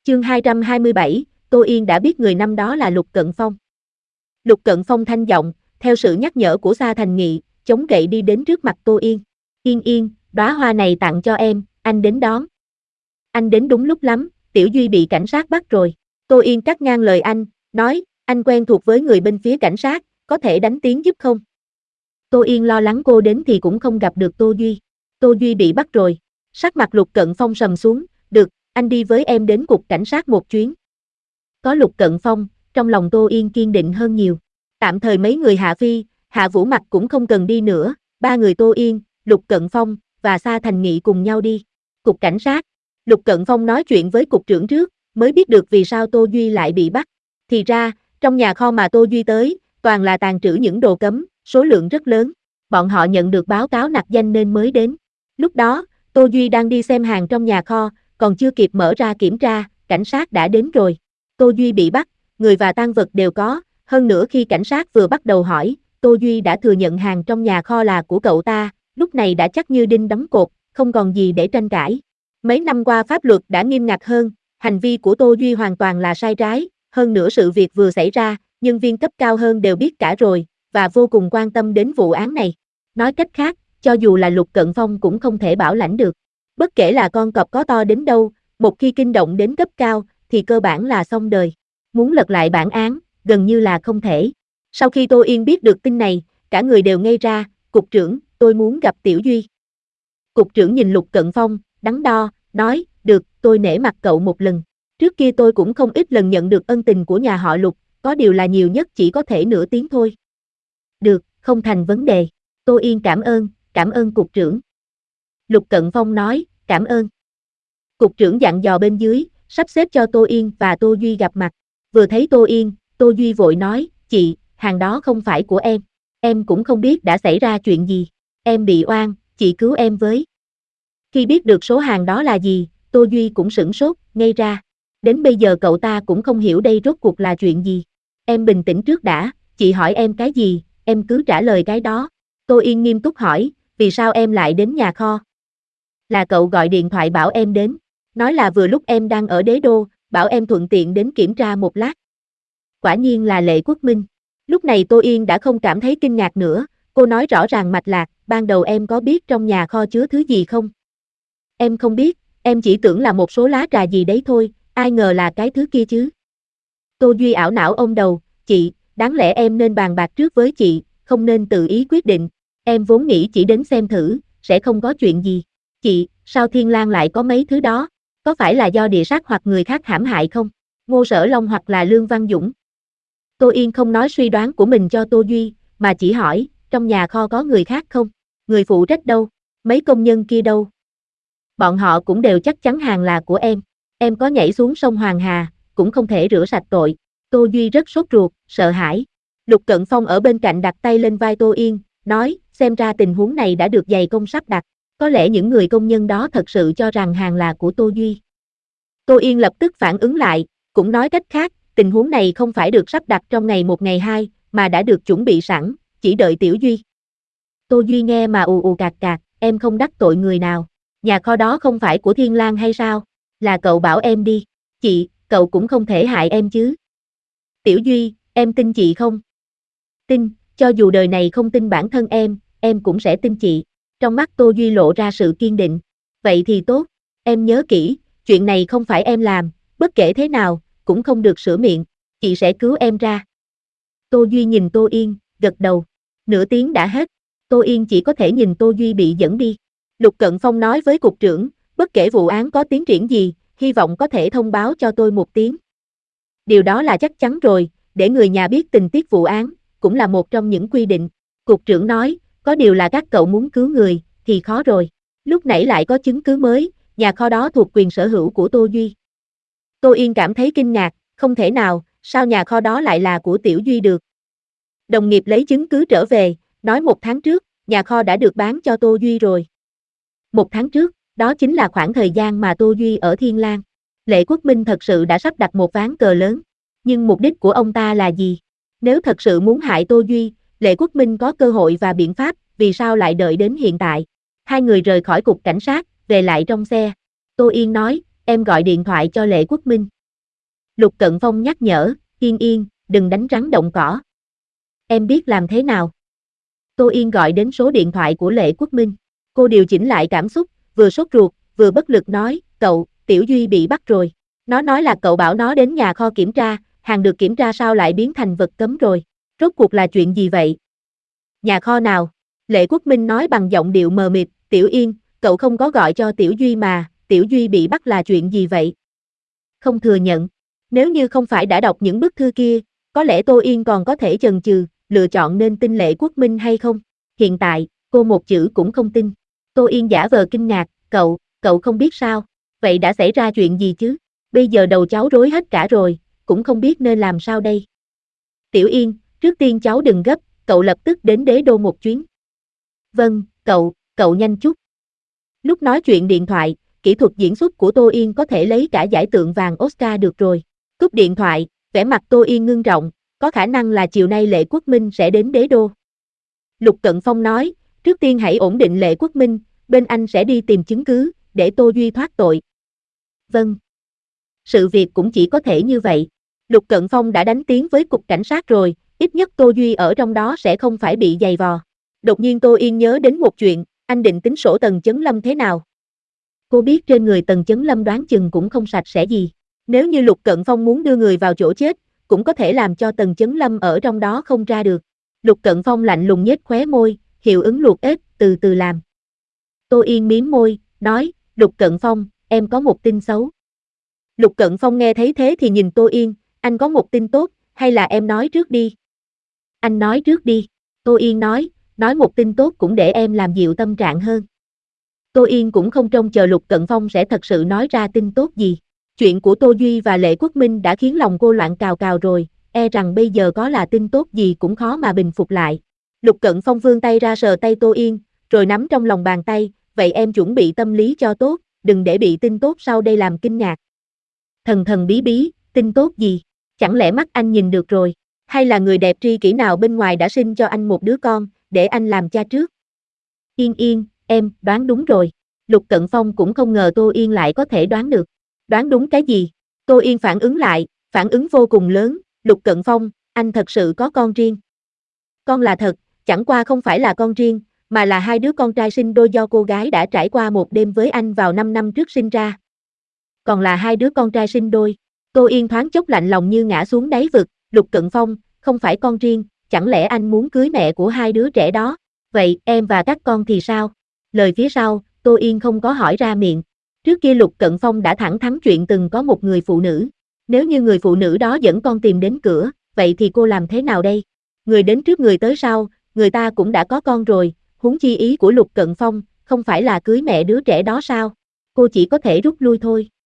Chương 227, Tô Yên đã biết người năm đó là Lục Cận Phong. Lục Cận Phong thanh giọng, theo sự nhắc nhở của Sa Thành Nghị, chống gậy đi đến trước mặt Tô Yên. Yên yên, đóa hoa này tặng cho em, anh đến đón. Anh đến đúng lúc lắm, Tiểu Duy bị cảnh sát bắt rồi. Tô Yên cắt ngang lời anh, nói, anh quen thuộc với người bên phía cảnh sát, có thể đánh tiếng giúp không? Tô Yên lo lắng cô đến thì cũng không gặp được Tô Duy. Tô Duy bị bắt rồi. Sắc mặt Lục Cận Phong sầm xuống, được, anh đi với em đến cục cảnh sát một chuyến. Có Lục Cận Phong, trong lòng Tô Yên kiên định hơn nhiều. Tạm thời mấy người Hạ Phi, Hạ Vũ Mặc cũng không cần đi nữa, ba người Tô Yên, Lục Cận Phong và Sa Thành Nghị cùng nhau đi. Cục cảnh sát, Lục Cận Phong nói chuyện với cục trưởng trước, mới biết được vì sao Tô Duy lại bị bắt. Thì ra, trong nhà kho mà Tô Duy tới, toàn là tàng trữ những đồ cấm, số lượng rất lớn. Bọn họ nhận được báo cáo nặc danh nên mới đến. Lúc đó, Tô Duy đang đi xem hàng trong nhà kho, còn chưa kịp mở ra kiểm tra, cảnh sát đã đến rồi. Tô Duy bị bắt, người và tang vật đều có, hơn nữa khi cảnh sát vừa bắt đầu hỏi, Tô Duy đã thừa nhận hàng trong nhà kho là của cậu ta, lúc này đã chắc như đinh đóng cột, không còn gì để tranh cãi. Mấy năm qua pháp luật đã nghiêm ngặt hơn, hành vi của Tô Duy hoàn toàn là sai trái, hơn nữa sự việc vừa xảy ra, nhân viên cấp cao hơn đều biết cả rồi, và vô cùng quan tâm đến vụ án này. Nói cách khác, cho dù là Lục Cận Phong cũng không thể bảo lãnh được. Bất kể là con cọp có to đến đâu, một khi kinh động đến cấp cao, thì cơ bản là xong đời. Muốn lật lại bản án, gần như là không thể. Sau khi Tô Yên biết được tin này, cả người đều ngây ra, cục trưởng, tôi muốn gặp Tiểu Duy. Cục trưởng nhìn Lục Cận Phong, đắn đo, nói, được, tôi nể mặt cậu một lần. Trước kia tôi cũng không ít lần nhận được ân tình của nhà họ Lục, có điều là nhiều nhất chỉ có thể nửa tiếng thôi. Được, không thành vấn đề. Tô Yên cảm ơn cục trưởng. Lục Cận Phong nói, cảm ơn. Cục trưởng dặn dò bên dưới, sắp xếp cho Tô Yên và Tô Duy gặp mặt. Vừa thấy Tô Yên, Tô Duy vội nói, chị, hàng đó không phải của em cũng không biết đã xảy ra chuyện gì. Em bị oan, chị cứu em với. Khi biết được số hàng đó là gì, Tô Duy cũng sửng sốt, ngây ra. Đến bây giờ cậu ta cũng không hiểu đây rốt cuộc là chuyện gì. Em bình tĩnh trước đã, chị hỏi em cái gì, em cứ trả lời cái đó. Tô Yên nghiêm túc hỏi, vì sao em lại đến nhà kho? Là cậu gọi điện thoại bảo em đến, nói là vừa lúc em đang ở Đế Đô, bảo em thuận tiện đến kiểm tra một lát. Quả nhiên là Lệ Quốc Minh. Lúc này Tô Yên đã không cảm thấy kinh ngạc nữa, cô nói rõ ràng mạch lạc, ban đầu em có biết trong nhà kho chứa thứ gì không? Em không biết, em chỉ tưởng là một số lá trà gì đấy thôi, ai ngờ là cái thứ kia chứ. Tô Duy ảo não ôm đầu, chị, đáng lẽ em nên bàn bạc trước với chị, không nên tự ý quyết định, em vốn nghĩ chỉ đến xem thử, sẽ không có chuyện gì. Chị, sao Thiên Lang lại có mấy thứ đó? Có phải là do địa sát hoặc người khác hãm hại không? Ngô Sở Long hoặc là Lương Văn Dũng? Tô Yên không nói suy đoán của mình cho Tô Duy, mà chỉ hỏi, trong nhà kho có người khác không? Người phụ trách đâu? Mấy công nhân kia đâu? Bọn họ cũng đều chắc chắn hàng là của em có nhảy xuống sông Hoàng Hà, cũng không thể rửa sạch tội. Tô Duy rất sốt ruột, sợ hãi. Lục Cận Phong ở bên cạnh đặt tay lên vai Tô Yên, nói, xem ra tình huống này đã được dày công sắp đặt, có lẽ những người công nhân đó thật sự cho rằng hàng là của Tô Duy. Tô Yên lập tức phản ứng lại, cũng nói cách khác, tình huống này không phải được sắp đặt trong ngày một ngày hai, mà đã được chuẩn bị sẵn, chỉ đợi Tiểu Duy. Tô Duy nghe mà ù ù cạc cạc, em không đắc tội người nào, nhà kho đó không phải của Thiên Lang hay sao? Là cậu bảo em đi, chị, cậu cũng không thể hại em chứ. Tiểu Duy, em tin chị không? Tin, cho dù đời này không tin bản thân em cũng sẽ tin chị. Trong mắt Tô Duy lộ ra sự kiên định. Vậy thì tốt, em nhớ kỹ, chuyện này không phải em làm, bất kể thế nào, cũng không được sửa miệng, chị sẽ cứu em ra. Tô Duy nhìn Tô Yên, gật đầu. Nửa tiếng đã hết, Tô Yên chỉ có thể nhìn Tô Duy bị dẫn đi. Lục Cận Phong nói với cục trưởng, bất kể vụ án có tiến triển gì, hy vọng có thể thông báo cho tôi một tiếng. Điều đó là chắc chắn rồi, để người nhà biết tình tiết vụ án, cũng là một trong những quy định. Cục trưởng nói, có điều là các cậu muốn cứu người, thì khó rồi. Lúc nãy lại có chứng cứ mới, nhà kho đó thuộc quyền sở hữu của Tô Duy. Tô Yên cảm thấy kinh ngạc, không thể nào, sao nhà kho đó lại là của Tiểu Duy được. Đồng nghiệp lấy chứng cứ trở về, nói 1 tháng trước, nhà kho đã được bán cho Tô Duy rồi. 1 tháng trước, đó chính là khoảng thời gian mà Tô Duy ở Thiên Lang. Lệ Quốc Minh thật sự đã sắp đặt một ván cờ lớn. Nhưng mục đích của ông ta là gì? Nếu thật sự muốn hại Tô Duy, Lệ Quốc Minh có cơ hội và biện pháp, vì sao lại đợi đến hiện tại? Hai người rời khỏi cục cảnh sát, về lại trong xe. Tô Yên nói, em gọi điện thoại cho Lệ Quốc Minh. Lục Cận Phong nhắc nhở, Yên Yên, đừng đánh rắn động cỏ. Em biết làm thế nào? Tô Yên gọi đến số điện thoại của Lệ Quốc Minh. Cô điều chỉnh lại cảm xúc, vừa sốt ruột, vừa bất lực nói, cậu, Tiểu Duy bị bắt rồi. Nó nói là cậu bảo nó đến nhà kho kiểm tra, hàng được kiểm tra sao lại biến thành vật cấm rồi. Rốt cuộc là chuyện gì vậy? Nhà kho nào? Lệ Quốc Minh nói bằng giọng điệu mờ mịt, Tiểu Yên, cậu không có gọi cho Tiểu Duy mà, Tiểu Duy bị bắt là chuyện gì vậy? Không thừa nhận. Nếu như không phải đã đọc những bức thư kia, có lẽ Tô Yên còn có thể chần chừ, lựa chọn nên tin Lệ Quốc Minh hay không. Hiện tại, cô một chữ cũng không tin. Tô Yên giả vờ kinh ngạc, cậu không biết sao, vậy đã xảy ra chuyện gì chứ? Bây giờ đầu cháu rối hết cả rồi, cũng không biết nên làm sao đây. Tiểu Yên, trước tiên cháu đừng gấp, cậu lập tức đến đế đô một chuyến. Vâng, cậu nhanh chút. Lúc nói chuyện điện thoại, kỹ thuật diễn xuất của Tô Yên có thể lấy cả giải tượng vàng Oscar được rồi. Cúp điện thoại, vẻ mặt Tô Yên ngưng trọng, có khả năng là chiều nay Lệ Quốc Minh sẽ đến đế đô. Lục Cận Phong nói, trước tiên hãy ổn định Lệ Quốc Minh, bên anh sẽ đi tìm chứng cứ, để Tô Duy thoát tội. Vâng. Sự việc cũng chỉ có thể như vậy. Lục Cận Phong đã đánh tiếng với cục cảnh sát rồi, ít nhất Tô Duy ở trong đó sẽ không phải bị giày vò. Đột nhiên Tô Yên nhớ đến một chuyện, anh định tính sổ Tần Chấn Lâm thế nào? Cô biết trên người Tần Chấn Lâm đoán chừng cũng không sạch sẽ gì. Nếu như Lục Cận Phong muốn đưa người vào chỗ chết, cũng có thể làm cho Tần Chấn Lâm ở trong đó không ra được. Lục Cận Phong lạnh lùng nhếch khóe môi, hiệu ứng luộc ếch, từ từ làm. Tô Yên mím môi, nói, Lục Cận Phong, em có một tin xấu. Lục Cận Phong nghe thấy thế thì nhìn Tô Yên, anh có một tin tốt, hay là em nói trước đi? Anh nói trước đi. Tô Yên nói một tin tốt cũng để em làm dịu tâm trạng hơn. Tô Yên cũng không trông chờ Lục Cận Phong sẽ thật sự nói ra tin tốt gì. Chuyện của Tô Duy và Lệ Quốc Minh đã khiến lòng cô loạn cào cào rồi, e rằng bây giờ có là tin tốt gì cũng khó mà bình phục lại. Lục Cận Phong vươn tay ra sờ tay Tô Yên, rồi nắm trong lòng bàn tay, vậy em chuẩn bị tâm lý cho tốt, đừng để bị tin tốt sau đây làm kinh ngạc. Thần thần bí bí, tin tốt gì? Chẳng lẽ mắt anh nhìn được rồi? Hay là người đẹp tri kỷ nào bên ngoài đã sinh cho anh một đứa con, để anh làm cha trước? Yên Yên, em đoán đúng rồi. Lục Cận Phong cũng không ngờ Tô Yên lại có thể đoán được. Đoán đúng cái gì? Tô Yên phản ứng lại, phản ứng vô cùng lớn. Lục Cận Phong, anh thật sự có con riêng. Con là thật, chẳng qua không phải là con riêng, mà là hai đứa con trai sinh đôi do cô gái đã trải qua một đêm với anh vào 5 năm trước sinh ra. Còn là hai đứa con trai sinh đôi. Tô Yên thoáng chốc lạnh lòng như ngã xuống đáy vực. Lục Cận Phong, không phải con riêng, chẳng lẽ anh muốn cưới mẹ của hai đứa trẻ đó? Vậy em và các con thì sao? Lời phía sau, Tô Yên không có hỏi ra miệng. Trước kia Lục Cận Phong đã thẳng thắn chuyện từng có một người phụ nữ. Nếu như người phụ nữ đó dẫn con tìm đến cửa, vậy thì cô làm thế nào đây? Người đến trước người tới sau, người ta cũng đã có con rồi, huống chi ý của Lục Cận Phong, không phải là cưới mẹ đứa trẻ đó sao? Cô chỉ có thể rút lui thôi.